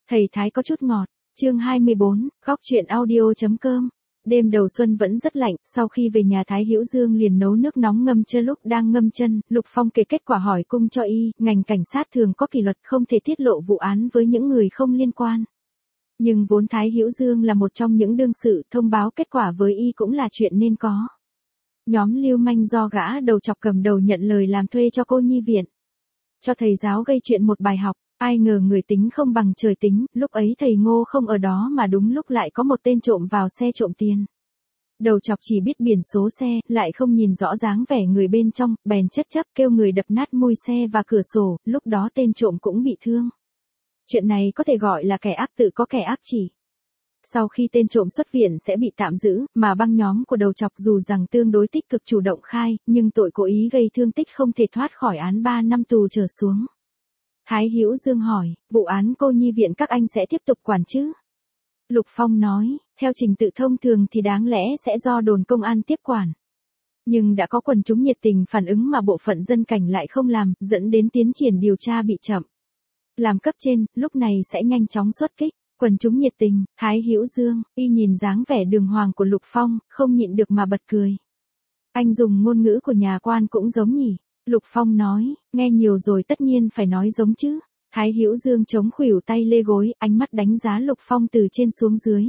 Thầy Thái có chút ngọt, chương 24, góc chuyện audio.com. Đêm đầu xuân vẫn rất lạnh, sau khi về nhà Thái Hữu Dương liền nấu nước nóng ngâm chân. Lúc đang ngâm chân, Lục Phong kể kết quả hỏi cung cho y, ngành cảnh sát thường có kỷ luật không thể tiết lộ vụ án với những người không liên quan. Nhưng vốn Thái Hữu Dương là một trong những đương sự, thông báo kết quả với y cũng là chuyện nên có. Nhóm lưu manh do gã đầu chọc cầm đầu nhận lời làm thuê cho cô nhi viện. Cho thầy giáo gây chuyện một bài học. Ai ngờ người tính không bằng trời tính, lúc ấy thầy Ngô không ở đó mà đúng lúc lại có một tên trộm vào xe trộm tiền. Đầu chọc chỉ biết biển số xe, lại không nhìn rõ dáng vẻ người bên trong, bèn chất chấp kêu người đập nát mui xe và cửa sổ, lúc đó tên trộm cũng bị thương. Chuyện này có thể gọi là kẻ ác tự có kẻ ác chỉ. Sau khi tên trộm xuất viện sẽ bị tạm giữ, mà băng nhóm của đầu chọc dù rằng tương đối tích cực chủ động khai, nhưng tội cố ý gây thương tích không thể thoát khỏi án 3 năm tù trở xuống. Thái Hữu Dương hỏi, vụ án cô nhi viện các anh sẽ tiếp tục quản chứ? Lục Phong nói, theo trình tự thông thường thì đáng lẽ sẽ do đồn công an tiếp quản. Nhưng đã có quần chúng nhiệt tình phản ứng mà bộ phận dân cảnh lại không làm, dẫn đến tiến triển điều tra bị chậm. Làm cấp trên, lúc này sẽ nhanh chóng xuất kích. Quần chúng nhiệt tình, Thái Hữu Dương, y nhìn dáng vẻ đường hoàng của Lục Phong, không nhịn được mà bật cười. Anh dùng ngôn ngữ của nhà quan cũng giống nhỉ? Lục Phong nói, nghe nhiều rồi tất nhiên phải nói giống chứ. Thái Hữu Dương chống khuỷu tay lê gối, ánh mắt đánh giá Lục Phong từ trên xuống dưới.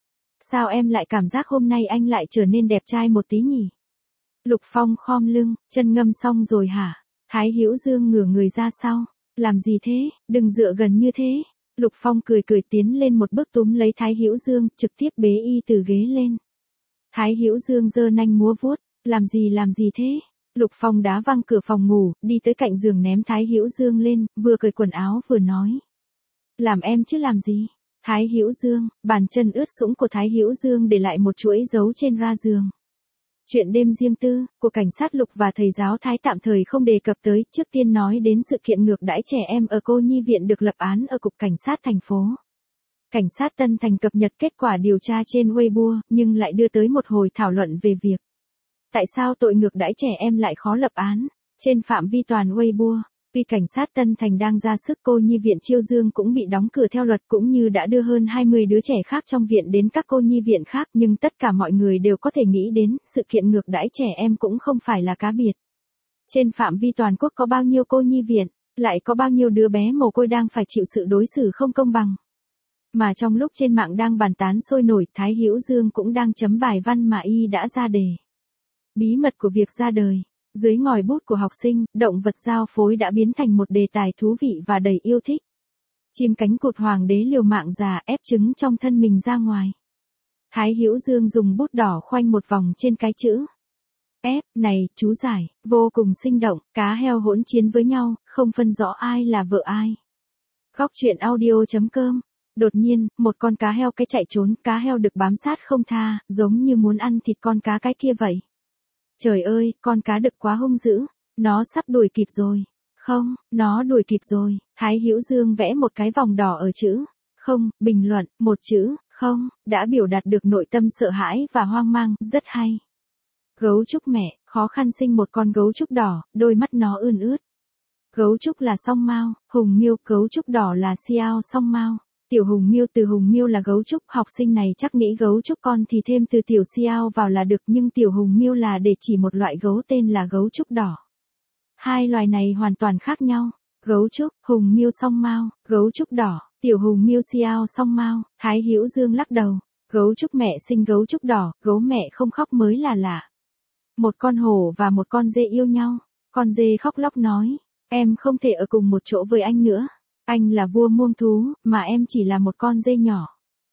Sao em lại cảm giác hôm nay anh lại trở nên đẹp trai một tí nhỉ? Lục Phong khom lưng, chân ngâm xong rồi hả? Thái Hữu Dương ngửa người ra sau. Làm gì thế, đừng dựa gần như thế. Lục Phong cười cười tiến lên một bước túm lấy Thái Hữu Dương, trực tiếp bế y từ ghế lên. Thái Hữu Dương giơ nanh múa vuốt, làm gì thế? Lục Phong đá văng cửa phòng ngủ, đi tới cạnh giường ném Thái Hữu Dương lên, vừa cởi quần áo vừa nói. Làm em chứ làm gì? Thái Hữu Dương, bàn chân ướt sũng của Thái Hữu Dương để lại một chuỗi dấu trên ra giường. Chuyện đêm riêng tư, của cảnh sát Lục và thầy giáo Thái tạm thời không đề cập tới, trước tiên nói đến sự kiện ngược đãi trẻ em ở cô nhi viện được lập án ở Cục Cảnh sát thành phố. Cảnh sát Tân Thành cập nhật kết quả điều tra trên Weibo, nhưng lại đưa tới một hồi thảo luận về việc tại sao tội ngược đãi trẻ em lại khó lập án. Trên phạm vi toàn Weibo, tuy cảnh sát Tân Thành đang ra sức, cô nhi viện Chiêu Dương cũng bị đóng cửa theo luật cũng như đã đưa hơn 20 đứa trẻ khác trong viện đến các cô nhi viện khác, nhưng tất cả mọi người đều có thể nghĩ đến, sự kiện ngược đãi trẻ em cũng không phải là cá biệt. Trên phạm vi toàn quốc có bao nhiêu cô nhi viện, lại có bao nhiêu đứa bé mồ côi đang phải chịu sự đối xử không công bằng. Mà trong lúc trên mạng đang bàn tán sôi nổi, Thái Hữu Dương cũng đang chấm bài văn mà y đã ra đề. Bí mật của việc ra đời. Dưới ngòi bút của học sinh, động vật giao phối đã biến thành một đề tài thú vị và đầy yêu thích. Chim cánh cụt hoàng đế liều mạng già ép trứng trong thân mình ra ngoài. Thái Hữu Dương dùng bút đỏ khoanh một vòng trên cái chữ F, này, chú giải, vô cùng sinh động, cá heo hỗn chiến với nhau, không phân rõ ai là vợ ai. Góc chuyện audio.com. Đột nhiên, một con cá heo cái chạy trốn, cá heo được bám sát không tha, giống như muốn ăn thịt con cá cái kia vậy. Trời ơi, con cá đực quá hung dữ, nó sắp đuổi kịp rồi. Không, nó đuổi kịp rồi. Thái Hữu Dương vẽ một cái vòng đỏ ở chữ không, bình luận, một chữ không, đã biểu đạt được nội tâm sợ hãi và hoang mang, rất hay. Gấu trúc mẹ, khó khăn sinh một con gấu trúc đỏ, đôi mắt nó ươn ướt. Gấu trúc là song mao, hùng miêu, gấu trúc đỏ là xiao song mao. Tiểu hùng miêu, từ hùng miêu là gấu trúc, học sinh này chắc nghĩ gấu trúc con thì thêm từ tiểu xiao vào là được, nhưng tiểu hùng miêu là để chỉ một loại gấu tên là gấu trúc đỏ. Hai loài này hoàn toàn khác nhau. Gấu trúc, hùng miêu song mao, gấu trúc đỏ, tiểu hùng miêu xiao song mao. Thái Hữu Dương lắc đầu. Gấu trúc mẹ sinh gấu trúc đỏ, gấu mẹ không khóc mới là lạ. Một con hổ và một con dê yêu nhau. Con dê khóc lóc nói, em không thể ở cùng một chỗ với anh nữa. Anh là vua muông thú, mà em chỉ là một con dê nhỏ.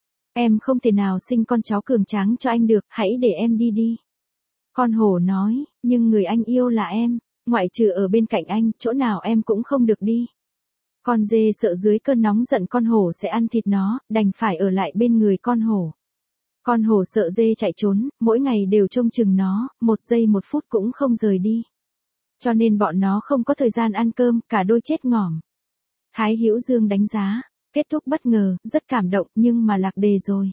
Em không thể nào sinh con cháu cường tráng cho anh được, hãy để em đi đi. Con hổ nói, nhưng người anh yêu là em, ngoại trừ ở bên cạnh anh, chỗ nào em cũng không được đi. Con dê sợ dưới cơn nóng giận con hổ sẽ ăn thịt nó, đành phải ở lại bên người con hổ. Con hổ sợ dê chạy trốn, mỗi ngày đều trông chừng nó, 1 giây 1 phút cũng không rời đi. Cho nên bọn nó không có thời gian ăn cơm, cả đôi chết ngỏm. Thái Hữu Dương đánh giá, kết thúc bất ngờ, rất cảm động nhưng mà lạc đề rồi.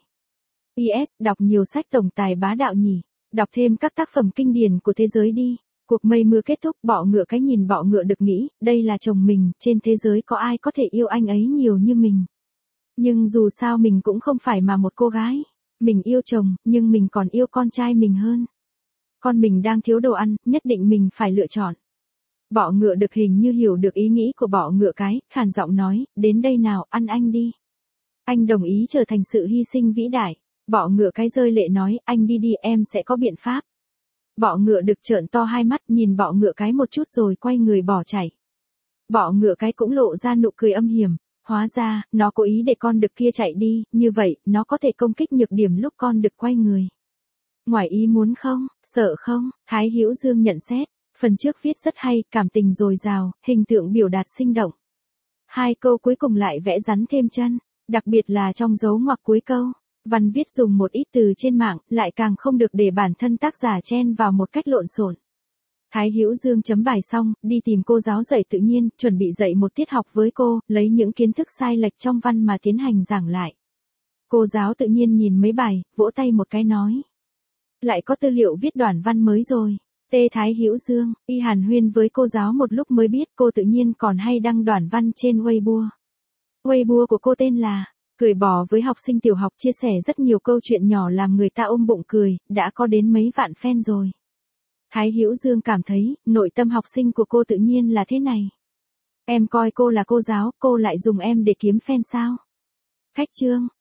PS, đọc nhiều sách tổng tài bá đạo nhỉ, đọc thêm các tác phẩm kinh điển của thế giới đi. Cuộc mây mưa kết thúc, bọ ngựa cái nhìn bọ ngựa được nghĩ, đây là chồng mình, trên thế giới có ai có thể yêu anh ấy nhiều như mình. Nhưng dù sao mình cũng không phải mà một cô gái. Mình yêu chồng, nhưng mình còn yêu con trai mình hơn. Con mình đang thiếu đồ ăn, nhất định mình phải lựa chọn. Bọ ngựa đực hình như hiểu được ý nghĩ của bọ ngựa cái, khàn giọng nói, đến đây nào, ăn anh đi. Anh đồng ý trở thành sự hy sinh vĩ đại. Bọ ngựa cái rơi lệ nói, anh đi đi, em sẽ có biện pháp. Bọ ngựa đực trợn to hai mắt, nhìn bọ ngựa cái một chút rồi quay người bỏ chạy. Bọ ngựa cái cũng lộ ra nụ cười âm hiểm. Hóa ra, nó cố ý để con đực kia chạy đi, như vậy, nó có thể công kích nhược điểm lúc con đực quay người. Ngoài ý muốn không, sợ không, Thái Hữu Dương nhận xét. Phần trước viết rất hay, cảm tình dồi dào, hình tượng biểu đạt sinh động. Hai câu cuối cùng lại vẽ rắn thêm chân, đặc biệt là trong dấu ngoặc cuối câu. Văn viết dùng một ít từ trên mạng, lại càng không được để bản thân tác giả chen vào một cách lộn xộn. Thái Hữu Dương chấm bài xong, đi tìm cô giáo dạy tự nhiên, chuẩn bị dạy một tiết học với cô, lấy những kiến thức sai lệch trong văn mà tiến hành giảng lại. Cô giáo tự nhiên nhìn mấy bài, vỗ tay một cái nói. Lại có tư liệu viết đoạn văn mới rồi. Tê Thái Hữu Dương, y hàn huyên với cô giáo một lúc mới biết cô tự nhiên còn hay đăng đoạn văn trên Weibo. Weibo của cô tên là Cười bò với học sinh tiểu học, chia sẻ rất nhiều câu chuyện nhỏ làm người ta ôm bụng cười, đã có đến mấy vạn fan rồi. Thái Hữu Dương cảm thấy, nội tâm học sinh của cô tự nhiên là thế này. Em coi cô là cô giáo, cô lại dùng em để kiếm fan sao? Khách trương.